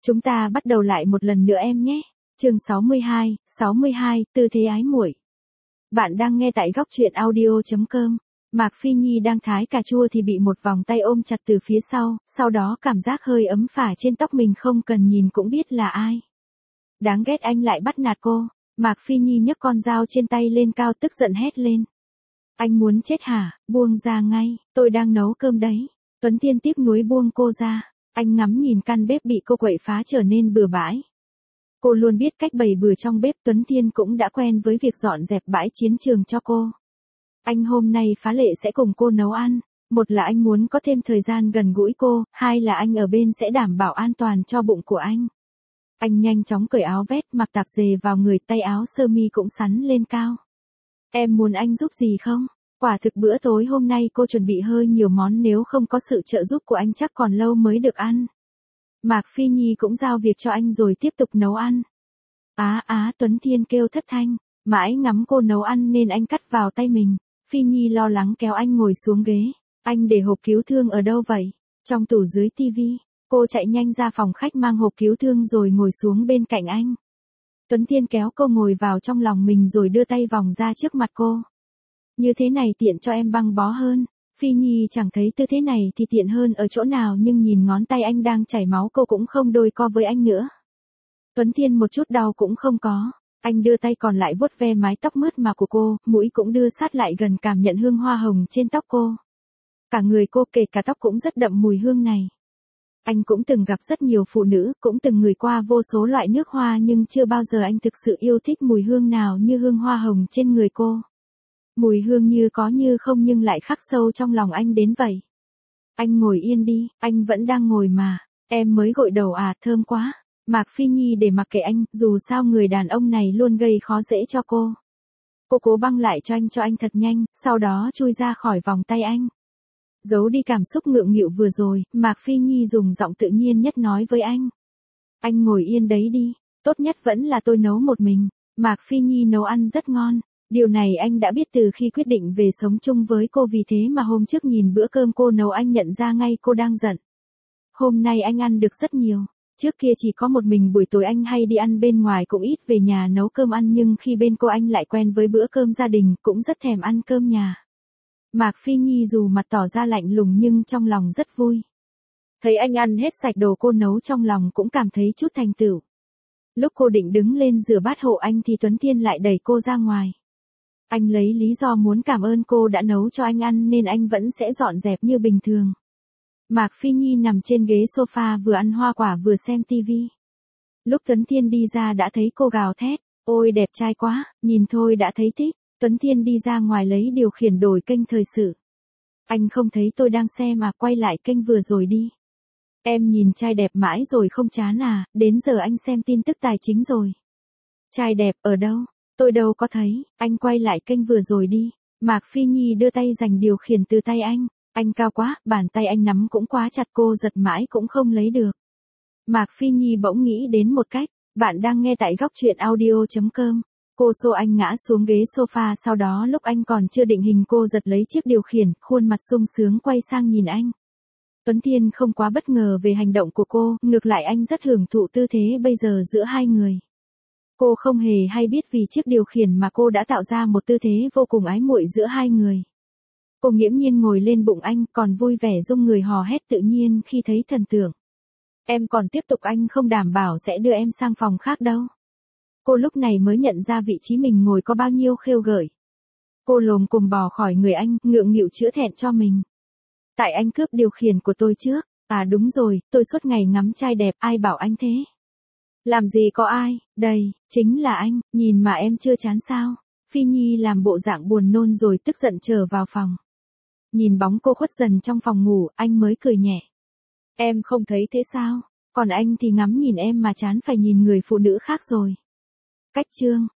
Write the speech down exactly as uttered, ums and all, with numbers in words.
Chúng ta bắt đầu lại một lần nữa em nhé. Chương sáu mươi hai, sáu mươi hai, tư thế ái muội. Bạn đang nghe tại góc truyện audio chấm com. Mạc Phi Nhi đang thái cà chua thì bị một vòng tay ôm chặt từ phía sau, sau đó cảm giác hơi ấm phả trên tóc mình không cần nhìn cũng biết là ai. Đáng ghét anh lại bắt nạt cô. Mạc Phi Nhi nhấc con dao trên tay lên cao tức giận hét lên. Anh muốn chết hả, buông ra ngay, tôi đang nấu cơm đấy. Tuấn Thiên tiếp núi buông cô ra. Anh ngắm nhìn căn bếp bị cô quậy phá trở nên bừa bãi. Cô luôn biết cách bày bừa trong bếp, Tuấn Thiên cũng đã quen với việc dọn dẹp bãi chiến trường cho cô. Anh hôm nay phá lệ sẽ cùng cô nấu ăn. Một là anh muốn có thêm thời gian gần gũi cô, hai là anh ở bên sẽ đảm bảo an toàn cho bụng của anh. Anh nhanh chóng cởi áo vest, mặc tạp dề vào người, tay áo sơ mi cũng xắn lên cao. Em muốn anh giúp gì không? Quả thực bữa tối hôm nay cô chuẩn bị hơi nhiều món, nếu không có sự trợ giúp của anh chắc còn lâu mới được ăn. Mạc Phi Nhi cũng giao việc cho anh rồi tiếp tục nấu ăn. Á á, Tuấn Thiên kêu thất thanh, mãi ngắm cô nấu ăn nên anh cắt vào tay mình. Phi Nhi lo lắng kéo anh ngồi xuống ghế. Anh để hộp cứu thương ở đâu vậy? Trong tủ dưới tivi. Cô chạy nhanh ra phòng khách mang hộp cứu thương rồi ngồi xuống bên cạnh anh. Tuấn Thiên kéo cô ngồi vào trong lòng mình rồi đưa tay vòng ra trước mặt cô. Như thế này tiện cho em băng bó hơn. Phi Nhi chẳng thấy tư thế này thì tiện hơn ở chỗ nào, nhưng nhìn ngón tay anh đang chảy máu cô cũng không đôi co với anh nữa. Tuấn Thiên một chút đau cũng không có. Anh đưa tay còn lại vuốt ve mái tóc mướt mà của cô, mũi cũng đưa sát lại gần cảm nhận hương hoa hồng trên tóc cô. Cả người cô kể cả tóc cũng rất đậm mùi hương này. Anh cũng từng gặp rất nhiều phụ nữ, cũng từng ngửi qua vô số loại nước hoa, nhưng chưa bao giờ anh thực sự yêu thích mùi hương nào như hương hoa hồng trên người cô. Mùi hương như có như không nhưng lại khắc sâu trong lòng anh đến vậy. Anh ngồi yên đi, anh vẫn đang ngồi mà. Em mới gội đầu à, thơm quá. Mạc Phi Nhi để mặc kệ anh, dù sao người đàn ông này luôn gây khó dễ cho cô. Cô cố băng lại cho anh cho anh thật nhanh, sau đó chui ra khỏi vòng tay anh. Giấu đi cảm xúc ngượng nghịu vừa rồi, Mạc Phi Nhi dùng giọng tự nhiên nhất nói với anh. Anh ngồi yên đấy đi, tốt nhất vẫn là tôi nấu một mình. Mạc Phi Nhi nấu ăn rất ngon. Điều này anh đã biết từ khi quyết định về sống chung với cô, vì thế mà hôm trước nhìn bữa cơm cô nấu anh nhận ra ngay cô đang giận. Hôm nay anh ăn được rất nhiều. Trước kia chỉ có một mình, buổi tối anh hay đi ăn bên ngoài cũng ít về nhà nấu cơm ăn, nhưng khi bên cô anh lại quen với bữa cơm gia đình, cũng rất thèm ăn cơm nhà. Mạc Phi Nhi dù mặt tỏ ra lạnh lùng nhưng trong lòng rất vui. Thấy anh ăn hết sạch đồ cô nấu trong lòng cũng cảm thấy chút thành tựu. Lúc cô định đứng lên rửa bát hộ anh thì Tuấn Thiên lại đẩy cô ra ngoài. Anh lấy lý do muốn cảm ơn cô đã nấu cho anh ăn nên anh vẫn sẽ dọn dẹp như bình thường. Mạc Phi Nhi nằm trên ghế sofa vừa ăn hoa quả vừa xem tivi. Lúc Tuấn Thiên đi ra đã thấy cô gào thét, ôi đẹp trai quá, nhìn thôi đã thấy thích. Tuấn Thiên đi ra ngoài lấy điều khiển đổi kênh thời sự. Anh không thấy tôi đang xem mà, quay lại kênh vừa rồi đi. Em nhìn trai đẹp mãi rồi không chán à, đến giờ anh xem tin tức tài chính rồi. Trai đẹp ở đâu? Tôi đâu có thấy, anh quay lại kênh vừa rồi đi. Mạc Phi Nhi đưa tay giành điều khiển từ tay anh. Anh cao quá, bàn tay anh nắm cũng quá chặt, cô giật mãi cũng không lấy được. Mạc Phi Nhi bỗng nghĩ đến một cách. Bạn đang nghe tại góc truyện audio chấm com. Cô xô anh ngã xuống ghế sofa, sau đó lúc anh còn chưa định hình cô giật lấy chiếc điều khiển, khuôn mặt sung sướng quay sang nhìn anh. Tuấn Thiên không quá bất ngờ về hành động của cô, ngược lại anh rất hưởng thụ tư thế bây giờ giữa hai người. Cô không hề hay biết vì chiếc điều khiển mà cô đã tạo ra một tư thế vô cùng ái muội giữa hai người. Cô nghiễm nhiên ngồi lên bụng anh, còn vui vẻ rung người hò hét tự nhiên khi thấy thần tượng. Em còn tiếp tục, anh không đảm bảo sẽ đưa em sang phòng khác đâu. Cô lúc này mới nhận ra vị trí mình ngồi có bao nhiêu khêu gợi. Cô lồm cồm bò khỏi người anh, ngượng nghịu chữa thẹn cho mình. Tại anh cướp điều khiển của tôi trước. À đúng rồi, tôi suốt ngày ngắm trai đẹp, ai bảo anh thế? Làm gì có ai, đây, chính là anh, nhìn mà em chưa chán sao? Phi Nhi làm bộ dạng buồn nôn rồi tức giận trở vào phòng. Nhìn bóng cô khuất dần trong phòng ngủ, anh mới cười nhẹ. Em không thấy thế sao? Còn anh thì ngắm nhìn em mà chán phải nhìn người phụ nữ khác rồi. Cách chương.